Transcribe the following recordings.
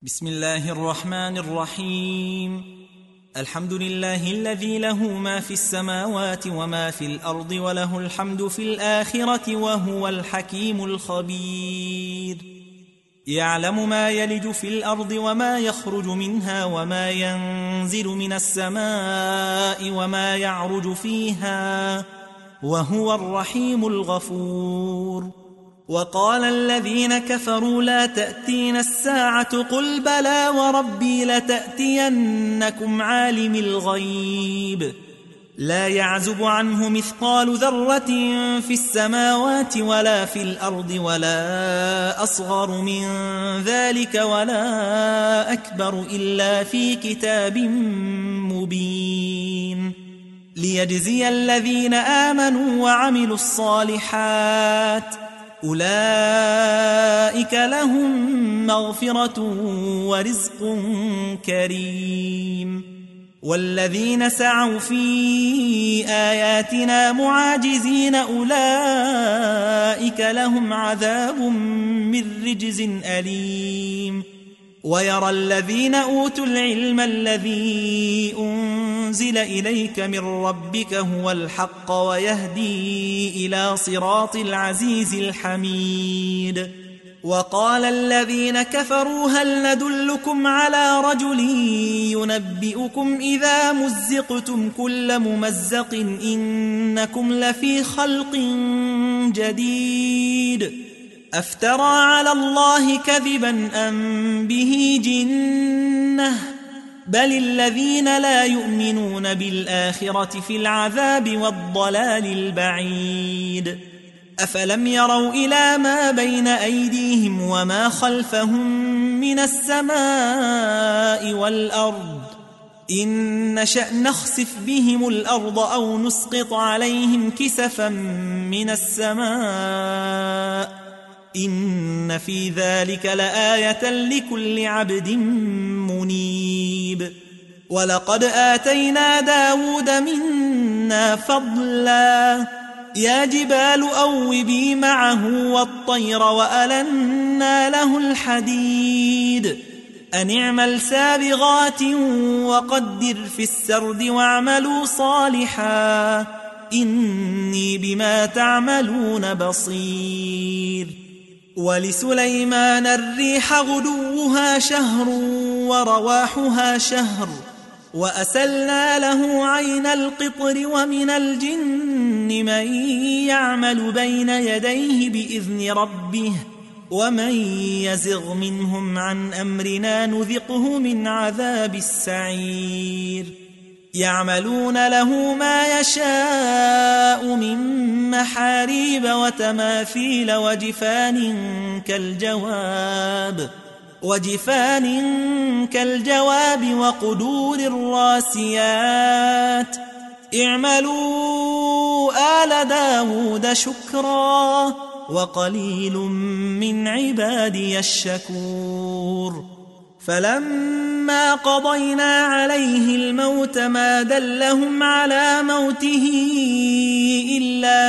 بسم الله الرحمن الرحيم. الحمد لله الذي له ما في السماوات وما في الأرض وله الحمد في الآخرة وهو الحكيم الخبير. يعلم ما يلج في الأرض وما يخرج منها وما ينزل من السماء وما يعرج فيها وهو الرحيم الغفور. وقال الذين كفروا لا تأتين الساعة قل بلى وربي لتأتينكم عالم الغيب لا يعزب عنه مثقال ذرة في السماوات ولا في الأرض ولا أصغر من ذلك ولا أكبر إلا في كتاب مبين ليجزي الذين آمنوا وعملوا الصالحات أولئك لهم مغفرة ورزق كريم. والذين سعوا في آياتنا معاجزين أولئك لهم عذاب من رجز أليم. ويرى الذين أوتوا العلم الذي أنزل إليك من ربك هو الحق ويهدي إلى صراط العزيز الحميد. وقال الذين كفروا هل ندلكم على رجل ينبئكم إذا مزقتم كل ممزق إنكم لفي خلق جديد أفترى على الله كذبا أم به جنة بل الذين لا يؤمنون بالآخرة في العذاب والضلال البعيد. أفلم يروا إلى ما بين أيديهم وما خلفهم من السماء والأرض إن نشأ نخسف بهم الأرض أو نسقط عليهم كسفا من السماء إن في ذلك لآية لكل عبد منيب. ولقد آتينا داود منا فضلا يا جبال أوبي معه والطير وألنا له الحديد أن اعمل سابغات وقدر في السرد واعملوا صالحا إني بما تعملون بصير. ولسليمان الريح غدوها شهر ورواحها شهر وأسلنا له عين القطر ومن الجن من يعمل بين يديه بإذن ربه ومن يزغ منهم عن أمرنا نذقه من عذاب السعير. يعملون له ما يشاء من محاريب وتماثيل وجفان كالجواب وقدور الراسيات اعملوا آل داود شكرا وقليل من عبادي الشكور. فلما قضينا عليه الموت ما دلهم على موته إلا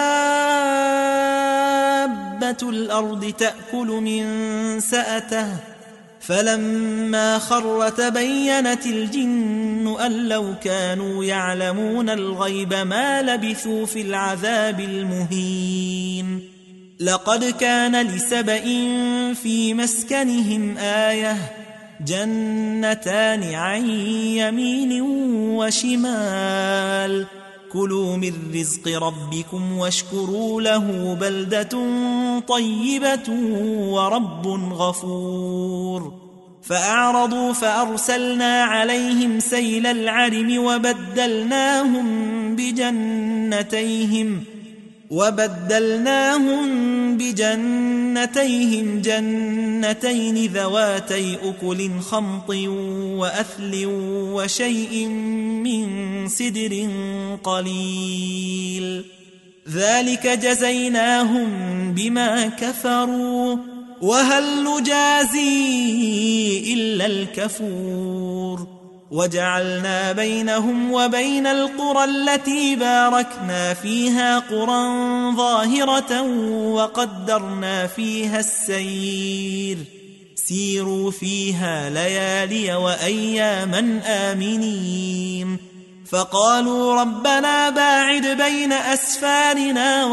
دابة الأرض تأكل من سأته فلما خر تبينت الجن أن لو كانوا يعلمون الغيب ما لبثوا في العذاب المهين. لقد كان لسبإ في مسكنهم آية جنتان عن يمين وشمال كلوا من رزق ربكم واشكروا له بلدة طيبة ورب غفور. فأعرضوا فأرسلنا عليهم سيل العرم وبدلناهم بجنتيهم جنتين ذواتي أكل خمط وأثل وشيء من سدر قليل ذلك جزيناهم بما كفروا وهل نجازي إلا الكفور. وجعلنا بينهم وبين القرى التي باركنا فيها قرى ظاهرة وقدرنا فيها السير سيروا فيها ليالي وأياما آمنين فقالوا ربنا باعد بين أسفارنا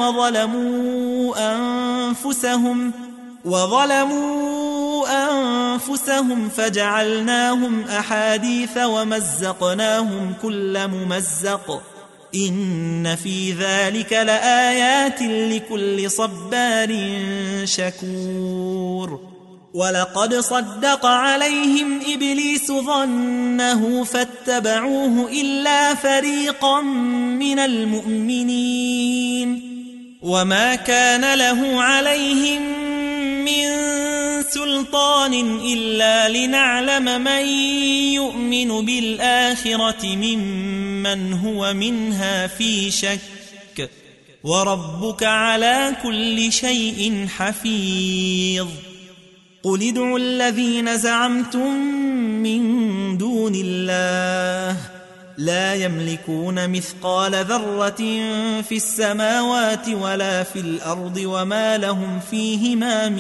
وظلموا أنفسهم فجعلناهم أحاديث ومزقناهم كل ممزق إن في ذلك لآيات لكل صبار شكور ولقد صدق عليهم إبليس ظنه فاتبعوه إلا فريقا من المؤمنين وما كان له عليهم من سلطان إلا لنعلم من يؤمن بالآخرة ممن هو منها في شك وربك على كل شيء حفيظ قل ادعوا الذين زعمتم من دون الله لا يملكون مثقال ذرة في السماوات ولا في الأرض وما لهم فيهما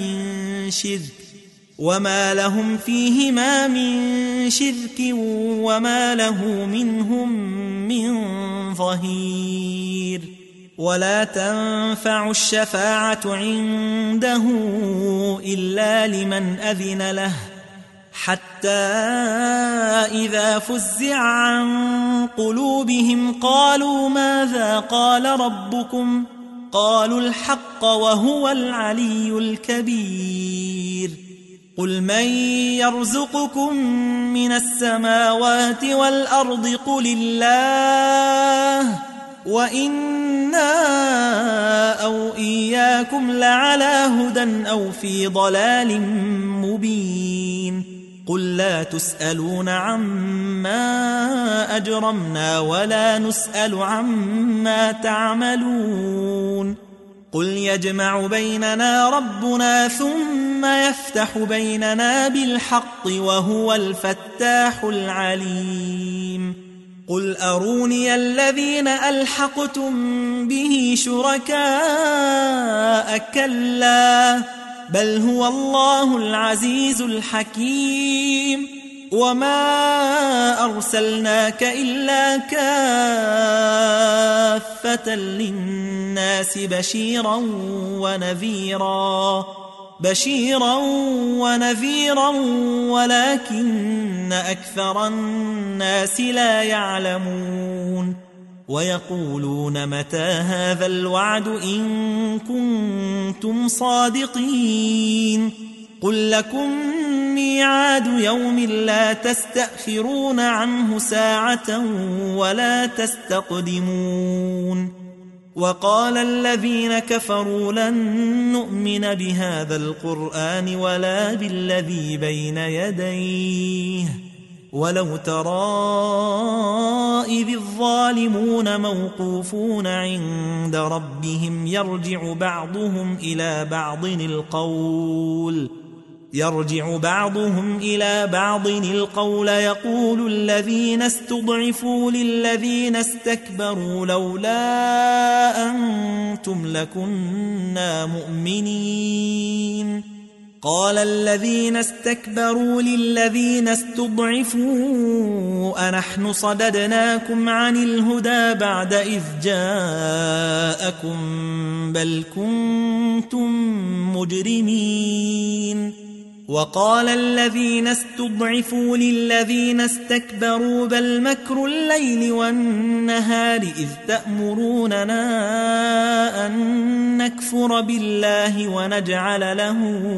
من شرك وما له منهم من ظهير ولا تنفع الشفاعة عنده إلا لمن أذن له حتى إذا فزع عن قلوبهم قالوا ماذا قال ربكم قالوا الحق وهو العلي الكبير قل من يرزقكم من السماوات والأرض قل الله وإنا أو إياكم لعلى هدى أو في ضلال مبين قل لا تسألون عما أجرمنا ولا نسأل عما تعملون قل يجمع بيننا ربنا ثم يفتح بيننا بالحق وهو الفتاح العليم قل أروني الذين ألحقتم به شركاء كلا بل هو الله العزيز الحكيم وما أرسلناك إلا كافة للناس بشيرا ونذيرا ولكن أكثر الناس لا يعلمون ويقولون متى هذا الوعد إن كنتم صادقين قل لكم ميعاد يوم لا تستأخرون عنه ساعة ولا تستقدمون وقال الذين كفروا لن نؤمن بهذا القرآن ولا بالذي بين يديه ولو ترى إذ الظالمون موقوفون عند ربهم يرجع بعضهم إلى بعض القول يقول الذين استضعفوا للذين استكبروا لولا أنتم لكنا مؤمنين قال الذين استكبروا للذين استضعفوا أنحن صددناكم عن الهدى بعد إذ جاءكم بل كنتم مجرمين وقال الذين استضعفوا للذين استكبروا بل مكر الليل والنهار إذ تأمروننا أن نكفر بالله ونجعل له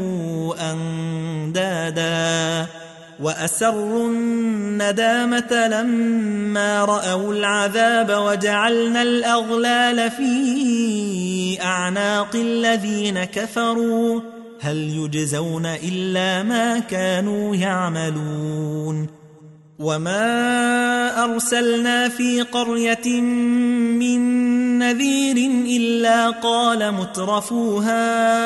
أندادا وأسروا الندامة لما رأوا العذاب وجعلنا الأغلال في أعناق الذين كفروا هل يجزون إلا ما كانوا يعملون وما أرسلنا في قرية من نذير إلا قال مترفوها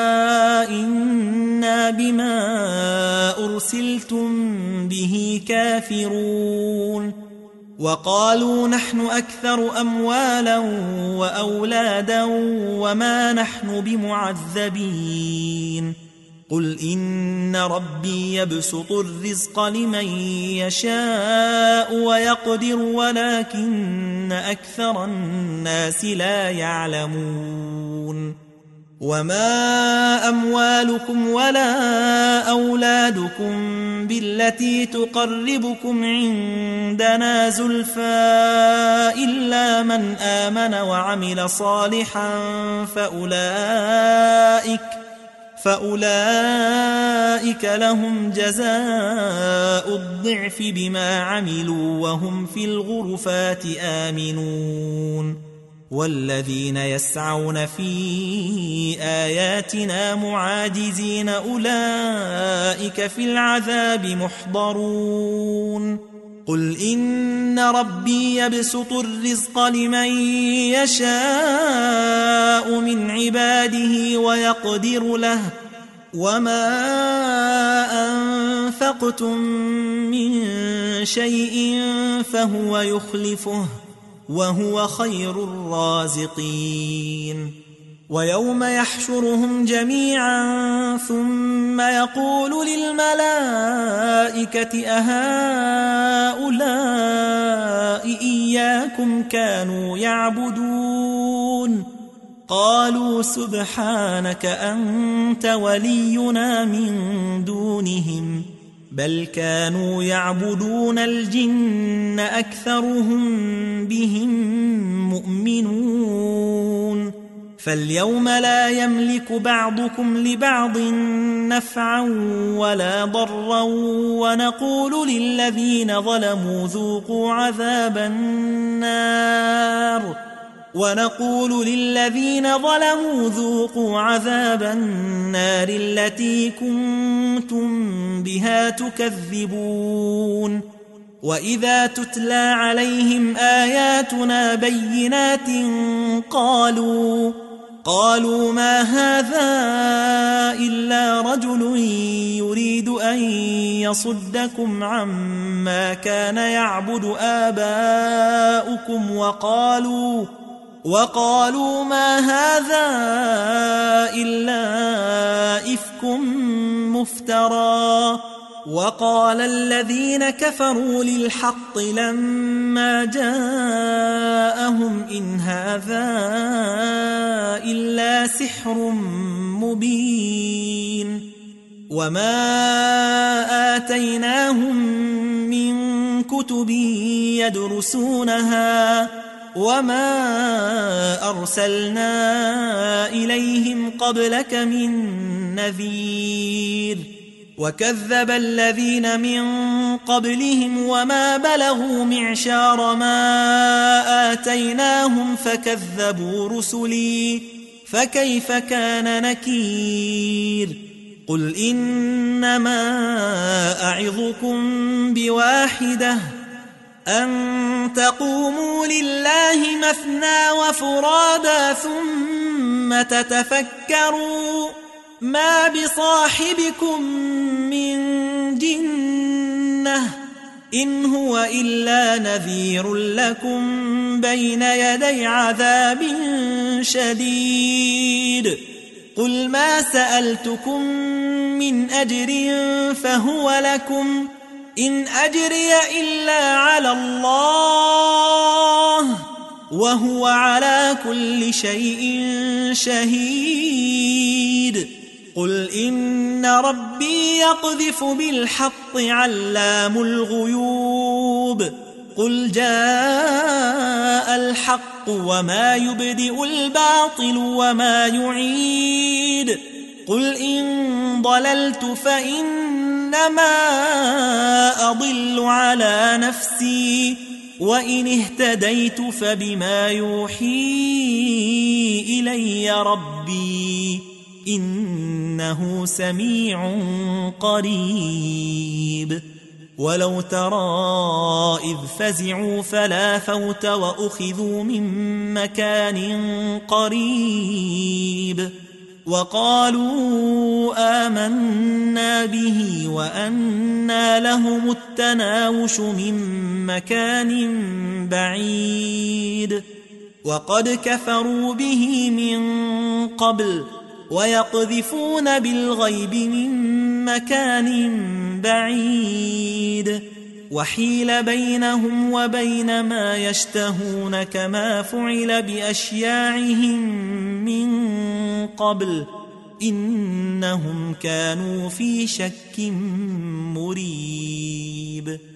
إنا بما أرسلتم به كافرون وقالوا نحن أكثر أموالا وأولادا وما نحن بمعذبين قل إن ربي يبسط الرزق لمن يشاء ويقدر ولكن أكثر الناس لا يعلمون وما أموالكم ولا أولادكم بالتي تقربكم عندنا زلفى إلا من آمن وعمل صالحا فأولئك لهم جزاء الضعف بما عملوا وهم في الغرفات آمنون والذين يسعون في آياتنا معاجزين أولئك في العذاب محضرون قل إن ربي يبسط الرزق لمن يشاء من عباده ويقدر له وما أنفقتم من شيء فهو يخلفه وهو خير الرازقين ويوم يحشرهم جميعا ثم يقول للملائكة أهؤلاء إياكم كانوا يعبدون قالوا سبحانك أنت ولينا من دونهم بل كانوا يعبدون الجن أكثرهم بهم مؤمنون فاليوم لا يملك بعضكم لبعض نفعا ولا ضرا ونقول للذين ظلموا ذوقوا عذاب النار التي كنتم بها تكذبون وإذا تتلى عليهم آياتنا بينات قالوا ما هذا إلا رجل يريد أن يصدكم عما كان يعبد آباؤكم وقالوا ما هذا إلا إفك مفترى وقال الذين كفروا للحق لما جاءهم إن هذا إلا سحر مبين وما آتيناهم من كتب يدرسونها وما أرسلنا إليهم قبلك من نذير وكذب الذين من قبلهم وما بلغوا معشار ما آتيناهم فكذبوا رسلي فكيف كان نكير قل إنما أعظكم بواحدة أن تقوموا لله مثنى وفرادا ثم تتفكروا ما بصاحبكم من جنة إن هو إلا نذير لكم بين يدي عذاب شديد قل ما سألتكم من أجر فهو لكم إن أجري إلا على الله وهو على كل شيء شهيد قل إن ربي يقذف بالحق علام الغيوب قل جاء الحق وما يبدئ الباطل وما يعيد قل إن ضللت فإنما أضل على نفسي وإن اهتديت فبما يوحي إلي ربي إنه سميع قريب ولو ترى إذ فزعوا فلا فوت وأخذوا من مكان قريب وقالوا آمنا به وأنى لهم التناوش من مكان بعيد وقد كفروا به من قبل ويقذفون بالغيب من مكان بعيد وحيل بينهم وبين ما يشتهون كما فعل بأشياعهم من قبل إنهم كانوا في شك مريب